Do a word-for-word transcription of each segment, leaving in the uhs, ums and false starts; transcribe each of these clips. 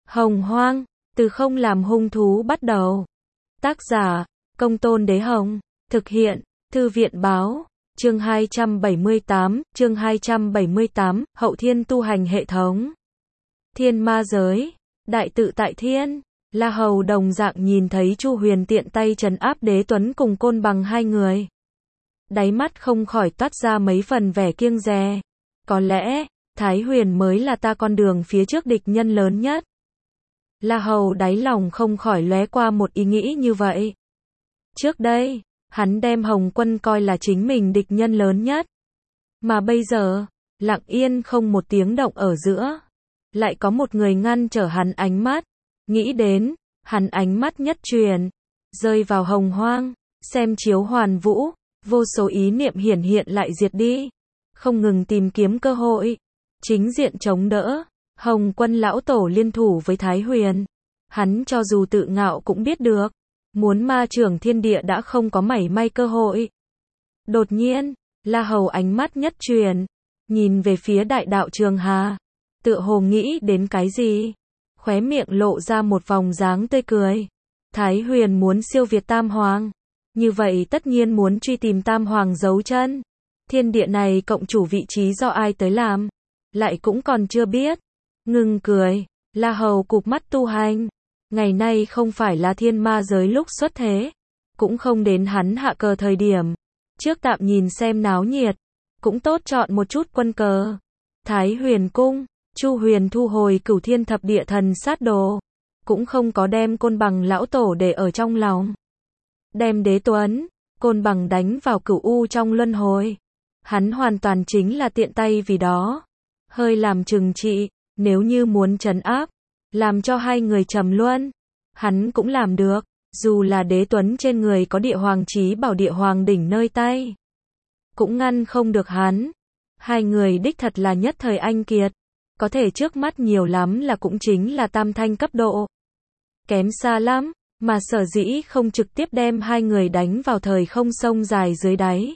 Hồng Hoang, từ không làm hung thú bắt đầu. Tác giả, Công Tôn Đế Hồng. Thực hiện, Thư viện Báo. Chương hai trăm bảy mươi tám, chương hai trăm bảy mươi tám, Hậu Thiên tu hành hệ thống. Thiên ma giới, đại tự tại thiên. La Hầu đồng dạng nhìn thấy Chu Huyền tiện tay trấn áp Đế Tuấn cùng Côn Bằng hai người. Đáy mắt không khỏi toát ra mấy phần vẻ kiêng dè. Có lẽ, Thái Huyền mới là ta con đường phía trước địch nhân lớn nhất. La Hầu đáy lòng không khỏi lóe qua một ý nghĩ như vậy. Trước đây, hắn đem Hồng Quân coi là chính mình địch nhân lớn nhất. Mà bây giờ, lặng yên không một tiếng động ở giữa. Lại có một người ngăn trở hắn ánh mắt. Nghĩ đến, hắn ánh mắt nhất truyền. Rơi vào Hồng Hoang, xem chiếu hoàn vũ. Vô số ý niệm hiển hiện lại diệt đi. Không ngừng tìm kiếm cơ hội. Chính diện chống đỡ. Hồng Quân lão tổ liên thủ với Thái Huyền. Hắn cho dù tự ngạo cũng biết được. Muốn ma trưởng thiên địa đã không có mảy may cơ hội. Đột nhiên, La Hầu ánh mắt nhất truyền. Nhìn về phía đại đạo Trường Hà. Tựa hồ nghĩ đến cái gì. Khóe miệng lộ ra một vòng dáng tươi cười. Thái Huyền muốn siêu việt Tam Hoàng. Như vậy tất nhiên muốn truy tìm Tam Hoàng dấu chân. Thiên địa này cộng chủ vị trí do ai tới làm. Lại cũng còn chưa biết. Ngừng cười, La Hầu cụp mắt tu hành. Ngày nay không phải là thiên ma giới lúc xuất thế. Cũng không đến hắn hạ cờ thời điểm. Trước tạm nhìn xem náo nhiệt. Cũng tốt chọn một chút quân cờ. Thái Huyền cung, Chu Huyền thu hồi Cửu Thiên Thập Địa Thần Sát Đồ. Cũng không có đem Côn Bằng lão tổ để ở trong lòng. Đem Đế Tuấn, Côn Bằng đánh vào Cửu U trong luân hồi. Hắn hoàn toàn chính là tiện tay vì đó. Hơi làm trừng trị. Nếu như muốn trấn áp, làm cho hai người trầm luân, hắn cũng làm được, dù là Đế Tuấn trên người có địa hoàng chí bảo địa hoàng đỉnh nơi tay, cũng ngăn không được hắn. Hai người đích thật là nhất thời anh kiệt, có thể trước mắt nhiều lắm là cũng chính là tam thanh cấp độ. Kém xa lắm, mà sở dĩ không trực tiếp đem hai người đánh vào thời không sông dài dưới đáy.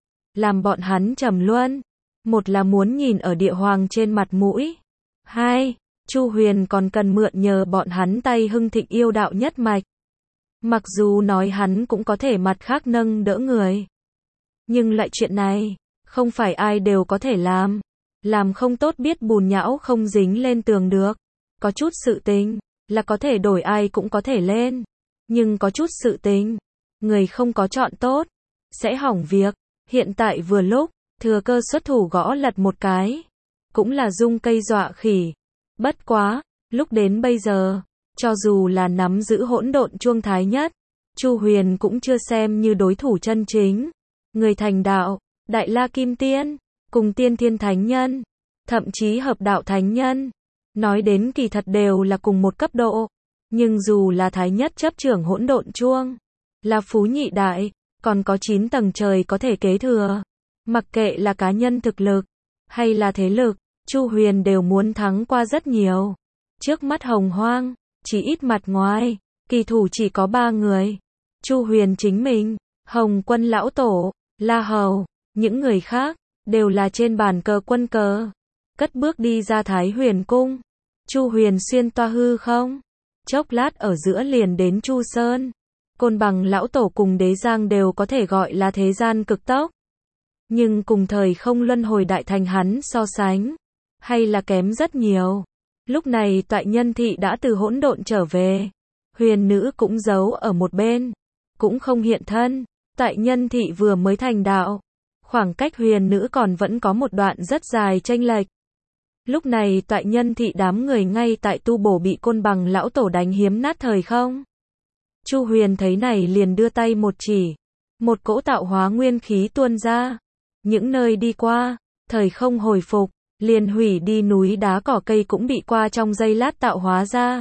Làm bọn hắn trầm luân, một là muốn nhìn ở địa hoàng trên mặt mũi. Hai, Chu Huyền còn cần mượn nhờ bọn hắn tay hưng thịnh yêu đạo nhất mạch. Mặc dù nói hắn cũng có thể mặt khác nâng đỡ người. Nhưng loại chuyện này, không phải ai đều có thể làm. Làm không tốt biết bùn nhão không dính lên tường được. Có chút sự tình, là có thể đổi ai cũng có thể lên. Nhưng có chút sự tình, người không có chọn tốt, sẽ hỏng việc. Hiện tại vừa lúc, thừa cơ xuất thủ gõ lật một cái. Cũng là dung cây dọa khỉ. Bất quá, lúc đến bây giờ, cho dù là nắm giữ hỗn độn chuông thái nhất, Chu Huyền cũng chưa xem như đối thủ chân chính. Người thành đạo, Đại La Kim Tiên, cùng Tiên Thiên Thánh Nhân, thậm chí Hợp Đạo Thánh Nhân, nói đến kỳ thật đều là cùng một cấp độ. Nhưng dù là Thái Nhất chấp trưởng hỗn độn chuông, là Phú Nhị Đại, còn có chín tầng trời có thể kế thừa. Mặc kệ là cá nhân thực lực, hay là thế lực, Chu Huyền đều muốn thắng qua rất nhiều. Trước mắt Hồng Hoang, chỉ ít mặt ngoài, kỳ thủ chỉ có ba người. Chu Huyền chính mình, Hồng Quân lão tổ, La Hầu, những người khác, đều là trên bàn cờ quân cờ. Cất bước đi ra Thái Huyền cung. Chu Huyền xuyên toa hư không. Chốc lát ở giữa liền đến Chu Sơn. Côn Bằng lão tổ cùng Đế Giang đều có thể gọi là thế gian cực tốc. Nhưng cùng thời không luân hồi đại thành hắn so sánh. Hay là kém rất nhiều. Lúc này Toại Nhân Thị đã từ hỗn độn trở về. Huyền nữ cũng giấu ở một bên. Cũng không hiện thân. Toại Nhân Thị vừa mới thành đạo. Khoảng cách huyền nữ còn vẫn có một đoạn rất dài chênh lệch. Lúc này Toại Nhân Thị đám người ngay tại tu bổ bị Côn Bằng lão tổ đánh hiếm nát thời không. Chu Huyền thấy này liền đưa tay một chỉ. Một cỗ tạo hóa nguyên khí tuôn ra. Những nơi đi qua, thời không hồi phục. Liền hủy đi núi đá cỏ cây cũng bị qua trong giây lát tạo hóa ra.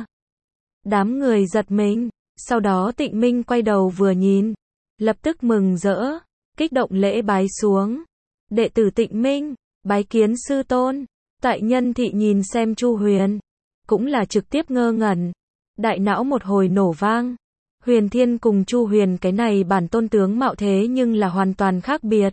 Đám người giật mình, sau đó Tịnh Minh quay đầu vừa nhìn, lập tức mừng rỡ, kích động lễ bái xuống. Đệ tử Tịnh Minh, bái kiến sư tôn. Toại Nhân Thị nhìn xem Chu Huyền, cũng là trực tiếp ngơ ngẩn, đại não một hồi nổ vang. Huyền Thiên cùng Chu Huyền cái này bản tôn tướng mạo thế nhưng là hoàn toàn khác biệt.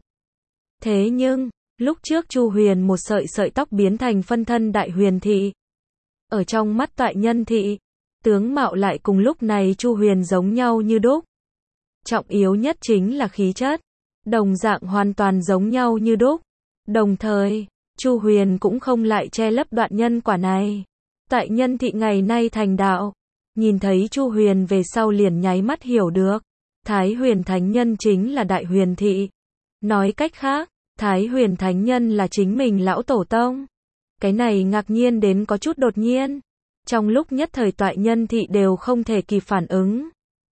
Thế nhưng, lúc trước Chu Huyền một sợi sợi tóc biến thành phân thân Đại Huyền Thị. Ở trong mắt Toại Nhân Thị, tướng mạo lại cùng lúc này Chu Huyền giống nhau như đúc. Trọng yếu nhất chính là khí chất, đồng dạng hoàn toàn giống nhau như đúc. Đồng thời, Chu Huyền cũng không lại che lấp đoạn nhân quả này. Toại Nhân Thị ngày nay thành đạo, nhìn thấy Chu Huyền về sau liền nháy mắt hiểu được, Thái Huyền Thánh Nhân chính là Đại Huyền Thị. Nói cách khác, Thái Huyền Thánh Nhân là chính mình lão tổ tông. Cái này ngạc nhiên đến có chút đột nhiên. Trong lúc nhất thời Toại Nhân Thị đều không thể kịp phản ứng.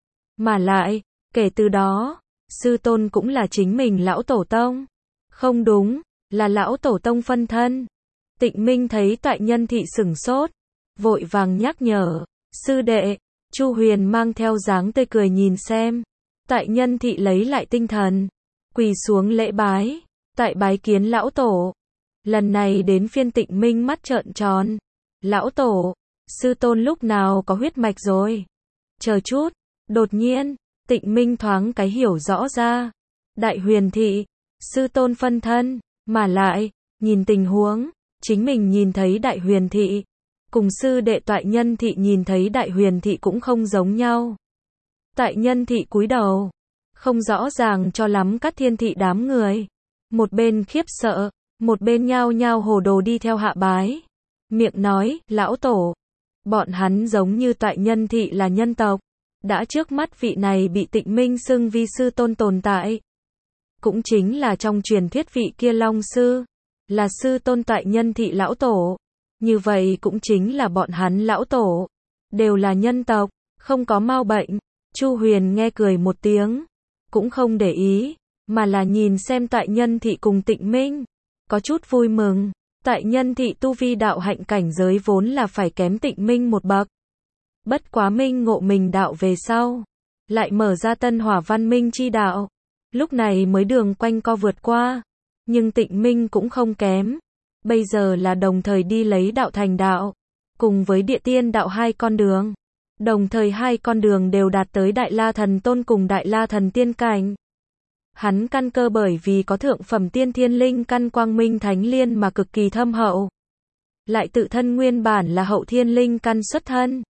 Mà lại, kể từ đó, sư tôn cũng là chính mình lão tổ tông. Không đúng, là lão tổ tông phân thân. Tịnh Minh thấy Toại Nhân Thị sửng sốt, vội vàng nhắc nhở, sư đệ. Chu Huyền mang theo dáng tươi cười nhìn xem. Toại Nhân Thị lấy lại tinh thần, quỳ xuống lễ bái, tại bái kiến lão tổ. Lần này đến phiên Tịnh Minh mắt trợn tròn. Lão tổ, sư tôn lúc nào có huyết mạch rồi? Chờ chút, đột nhiên, Tịnh Minh thoáng cái hiểu rõ ra. Đại Huyền Thị, sư tôn phân thân, mà lại, nhìn tình huống, chính mình nhìn thấy Đại Huyền Thị, cùng sư đệ Toại Nhân Thị nhìn thấy Đại Huyền Thị cũng không giống nhau. Toại Nhân Thị cúi đầu, không rõ ràng cho lắm Cát Thiên Thị đám người. Một bên khiếp sợ, một bên nhao nhao hồ đồ đi theo hạ bái. Miệng nói, lão tổ. Bọn hắn giống như Toại Nhân Thị là nhân tộc. Đã trước mắt vị này bị Tịnh Minh xưng vi sư tôn tồn tại. Cũng chính là trong truyền thuyết vị kia Long Sư. Là sư tôn Toại Nhân Thị lão tổ. Như vậy cũng chính là bọn hắn lão tổ. Đều là nhân tộc, không có mau bệnh. Chu Huyền nghe cười một tiếng. Cũng không để ý, mà là nhìn xem Toại Nhân Thị cùng Tịnh Minh. Có chút vui mừng. Toại Nhân Thị tu vi đạo hạnh cảnh giới vốn là phải kém Tịnh Minh một bậc. Bất quá minh ngộ mình đạo về sau, lại mở ra tân hỏa văn minh chi đạo. Lúc này mới đường quanh co vượt qua. Nhưng Tịnh Minh cũng không kém. Bây giờ là đồng thời đi lấy đạo thành đạo. Cùng với địa tiên đạo hai con đường. Đồng thời hai con đường đều đạt tới Đại La Thần Tôn cùng Đại La Thần Tiên cảnh. Hắn căn cơ bởi vì có thượng phẩm tiên thiên linh căn quang minh thánh liên mà cực kỳ thâm hậu. Lại tự thân nguyên bản là hậu thiên linh căn xuất thân.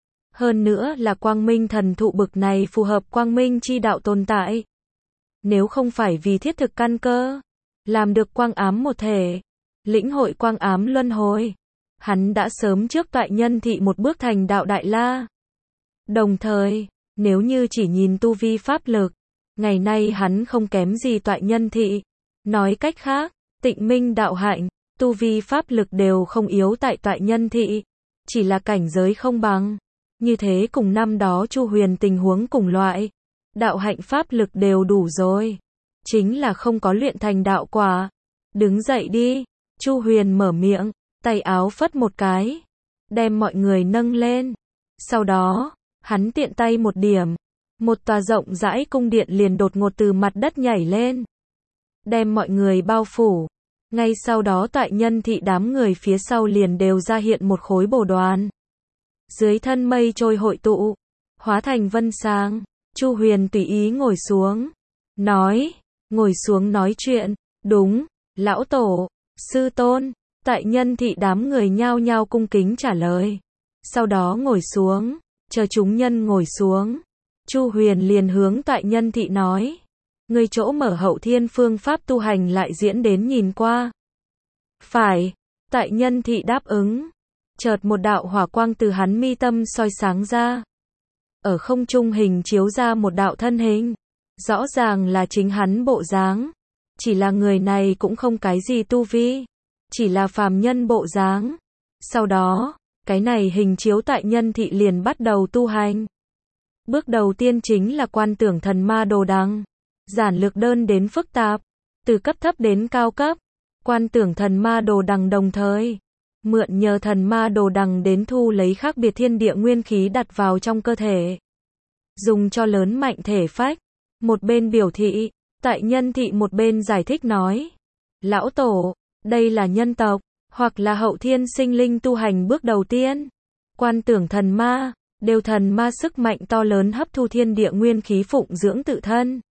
Hơn nữa là quang minh thần thụ bực này phù hợp quang minh chi đạo tồn tại. Nếu không phải vì thiết thực căn cơ, làm được quang ám một thể, lĩnh hội quang ám luân hồi, hắn đã sớm trước Toại Nhân Thị một bước thành đạo Đại La. Đồng thời, nếu như chỉ nhìn tu vi pháp lực, ngày nay hắn không kém gì Toại Nhân Thị. Nói cách khác, Tịnh Minh đạo hạnh, tu vi pháp lực đều không yếu tại Toại Nhân Thị, chỉ là cảnh giới không bằng. Như thế cùng năm đó Chu Huyền tình huống cùng loại, đạo hạnh pháp lực đều đủ rồi, chính là không có luyện thành đạo quả. Đứng dậy đi, Chu Huyền mở miệng, tay áo phất một cái, đem mọi người nâng lên. Sau đó, hắn tiện tay một điểm, một tòa rộng rãi cung điện liền đột ngột từ mặt đất nhảy lên, đem mọi người bao phủ. Ngay sau đó Toại Nhân Thị đám người phía sau liền đều ra hiện một khối bồ đoàn. Dưới thân mây trôi hội tụ, hóa thành vân sáng. Chu Huyền tùy ý ngồi xuống, nói, ngồi xuống nói chuyện. Đúng, lão tổ, sư tôn. Toại Nhân Thị đám người nhao nhao cung kính trả lời. Sau đó ngồi xuống, chờ chúng nhân ngồi xuống. Chu Huyền liền hướng Toại Nhân Thị nói, người chỗ mở hậu thiên phương pháp tu hành lại diễn đến nhìn qua. Phải, Toại Nhân Thị đáp ứng. Chợt một đạo hỏa quang từ hắn mi tâm soi sáng ra. Ở không trung hình chiếu ra một đạo thân hình. Rõ ràng là chính hắn bộ dáng. Chỉ là người này cũng không cái gì tu vi. Chỉ là phàm nhân bộ dáng. Sau đó, cái này hình chiếu Toại Nhân Thị liền bắt đầu tu hành. Bước đầu tiên chính là quan tưởng thần ma đồ đằng. Giản lược đơn đến phức tạp. Từ cấp thấp đến cao cấp. Quan tưởng thần ma đồ đằng đồng thời. Mượn nhờ thần ma đồ đằng đến thu lấy khác biệt thiên địa nguyên khí đặt vào trong cơ thể. Dùng cho lớn mạnh thể phách. Một bên biểu thị, Toại Nhân Thị một bên giải thích nói. Lão tổ, đây là nhân tộc, hoặc là hậu thiên sinh linh tu hành bước đầu tiên. Quan tưởng thần ma, đều thần ma sức mạnh to lớn hấp thu thiên địa nguyên khí phụng dưỡng tự thân.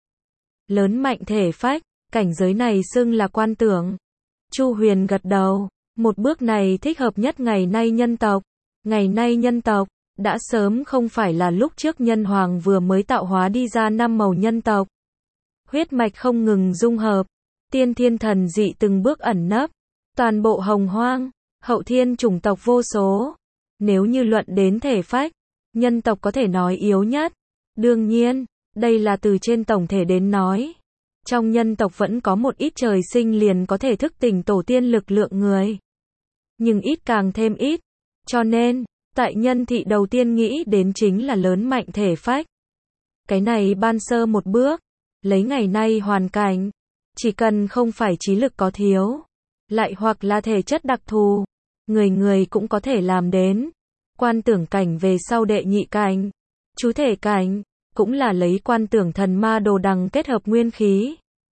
Lớn mạnh thể phách, cảnh giới này xưng là quan tưởng. Chu Huyền gật đầu. Một bước này thích hợp nhất ngày nay nhân tộc. Ngày nay nhân tộc, đã sớm không phải là lúc trước nhân hoàng vừa mới tạo hóa đi ra năm màu nhân tộc. Huyết mạch không ngừng dung hợp, tiên thiên thần dị từng bước ẩn nấp, toàn bộ hồng hoang, hậu thiên chủng tộc vô số. Nếu như luận đến thể phách, nhân tộc có thể nói yếu nhất. Đương nhiên, đây là từ trên tổng thể đến nói. Trong nhân tộc vẫn có một ít trời sinh liền có thể thức tỉnh tổ tiên lực lượng người. Nhưng ít càng thêm ít. Cho nên, tại nhân thị đầu tiên nghĩ đến chính là lớn mạnh thể phách. Cái này ban sơ một bước, lấy ngày nay hoàn cảnh, chỉ cần không phải trí lực có thiếu, lại hoặc là thể chất đặc thù, người người cũng có thể làm đến. Quan tưởng cảnh về sau đệ nhị cảnh, chú thể cảnh, cũng là lấy quan tưởng thần ma đồ đằng kết hợp nguyên khí.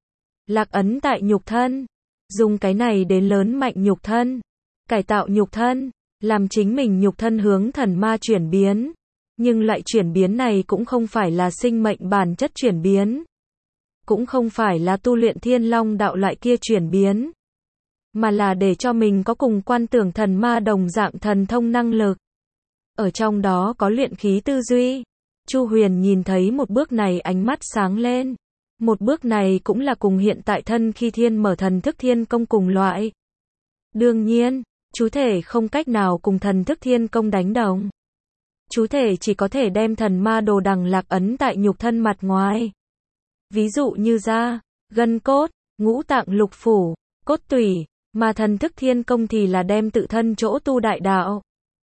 Lạc ấn tại nhục thân, dùng cái này đến lớn mạnh nhục thân, cải tạo nhục thân, làm chính mình nhục thân hướng thần ma chuyển biến. Nhưng loại chuyển biến này cũng không phải là sinh mệnh bản chất chuyển biến, cũng không phải là tu luyện thiên long đạo loại kia chuyển biến, mà là để cho mình có cùng quan tưởng thần ma đồng dạng thần thông năng lực. Ở trong đó có luyện khí tư duy. Chu Huyền nhìn thấy một bước này ánh mắt sáng lên. Một bước này cũng là cùng hiện tại thân khi thiên mở thần thức thiên công cùng loại. Đương nhiên, chú thể không cách nào cùng thần thức thiên công đánh đồng. Chú thể chỉ có thể đem thần ma đồ đằng lạc ấn tại nhục thân mặt ngoài. Ví dụ như da, gân cốt, ngũ tạng lục phủ, cốt tủy, mà thần thức thiên công thì là đem tự thân chỗ tu đại đạo.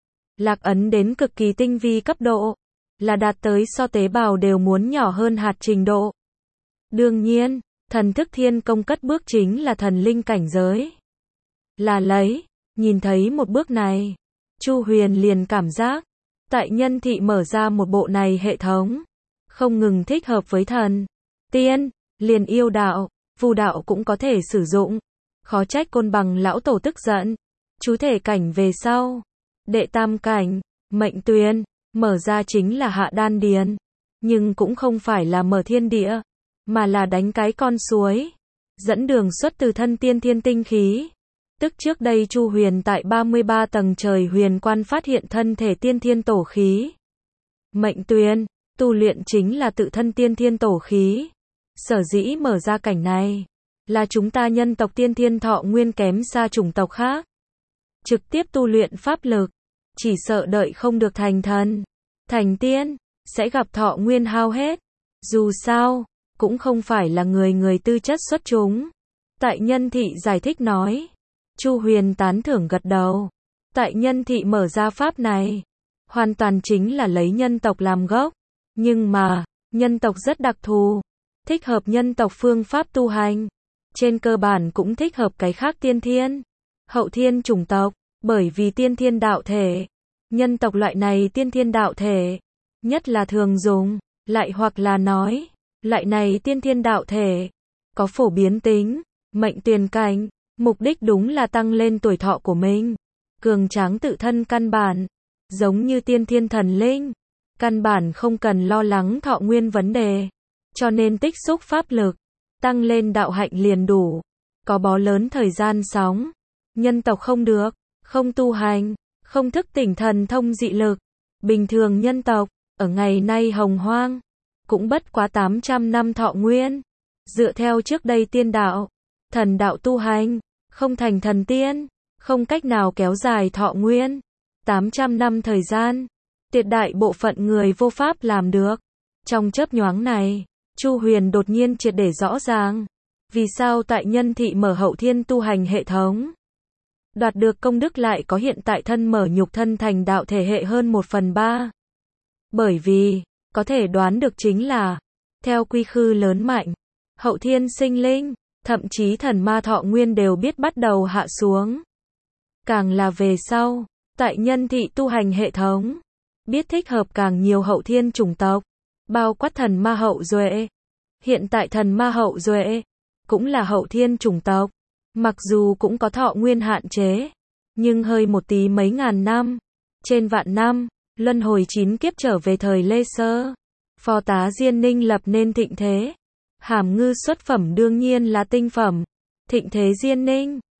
Lạc ấn đến cực kỳ tinh vi cấp độ, là đạt tới so tế bào đều muốn nhỏ hơn hạt trình độ. Đương nhiên, thần thức thiên công cất bước chính là thần linh cảnh giới. Là lấy, nhìn thấy một bước này, Chu Huyền liền cảm giác, tại nhân thị mở ra một bộ này hệ thống, không ngừng thích hợp với thần, tiên, liền yêu đạo, phù đạo cũng có thể sử dụng. Khó trách Côn Bằng lão tổ tức giận. Chú thể cảnh về sau, đệ tam cảnh, mệnh tuyền, mở ra chính là hạ đan điền, nhưng cũng không phải là mở thiên địa, mà là đánh cái con suối, dẫn đường xuất từ thân tiên thiên tinh khí. Tức trước đây Chu Huyền tại ba mươi ba tầng trời huyền quan phát hiện thân thể tiên thiên tổ khí. Mệnh tuyền, tu luyện chính là tự thân tiên thiên tổ khí. Sở dĩ mở ra cảnh này, là chúng ta nhân tộc tiên thiên thọ nguyên kém xa chủng tộc khác. Trực tiếp tu luyện pháp lực, chỉ sợ đợi không được thành thần, thành tiên, sẽ gặp thọ nguyên hao hết. Dù sao, cũng không phải là người người tư chất xuất chúng. Tại nhân thị giải thích nói. Chu Huyền tán thưởng gật đầu. Tại nhân thị mở ra pháp này, hoàn toàn chính là lấy nhân tộc làm gốc. Nhưng mà, nhân tộc rất đặc thù, thích hợp nhân tộc phương pháp tu hành. Trên cơ bản cũng thích hợp cái khác tiên thiên, hậu thiên chủng tộc, bởi vì tiên thiên đạo thể, nhân tộc loại này tiên thiên đạo thể, nhất là thường dùng, lại hoặc là nói, loại này tiên thiên đạo thể, có phổ biến tính, mệnh tuyền cảnh, mục đích đúng là tăng lên tuổi thọ của mình, cường tráng tự thân căn bản, giống như tiên thiên thần linh, căn bản không cần lo lắng thọ nguyên vấn đề, cho nên tích xúc pháp lực, tăng lên đạo hạnh liền đủ, có bó lớn thời gian sóng, nhân tộc không được, không tu hành, không thức tỉnh thần thông dị lực, bình thường nhân tộc, ở ngày nay hồng hoang, cũng bất quá tám trăm năm thọ nguyên, dựa theo trước đây tiên đạo, thần đạo tu hành, không thành thần tiên, không cách nào kéo dài thọ nguyên, tám trăm năm thời gian, tuyệt đại bộ phận người vô pháp làm được. Trong chớp nhoáng này, Chu Huyền đột nhiên triệt để rõ ràng, vì sao tại nhân thị mở hậu thiên tu hành hệ thống, đoạt được công đức lại có hiện tại thân mở nhục thân thành đạo thể hệ hơn một phần ba. Bởi vì, có thể đoán được chính là, theo quy khư lớn mạnh, hậu thiên sinh linh, thậm chí thần ma thọ nguyên đều biết bắt đầu hạ xuống. Càng là về sau, tại nhân thị tu hành hệ thống, biết thích hợp càng nhiều hậu thiên chủng tộc, bao quát thần ma hậu duệ. Hiện tại thần ma hậu duệ, cũng là hậu thiên chủng tộc, mặc dù cũng có thọ nguyên hạn chế, nhưng hơi một tí mấy ngàn năm, trên vạn năm, luân hồi chín kiếp trở về thời Lê Sơ. Phò tá Diên Ninh lập nên thịnh thế. Hàm ngư xuất phẩm đương nhiên là tinh phẩm. Thịnh thế Diên Ninh,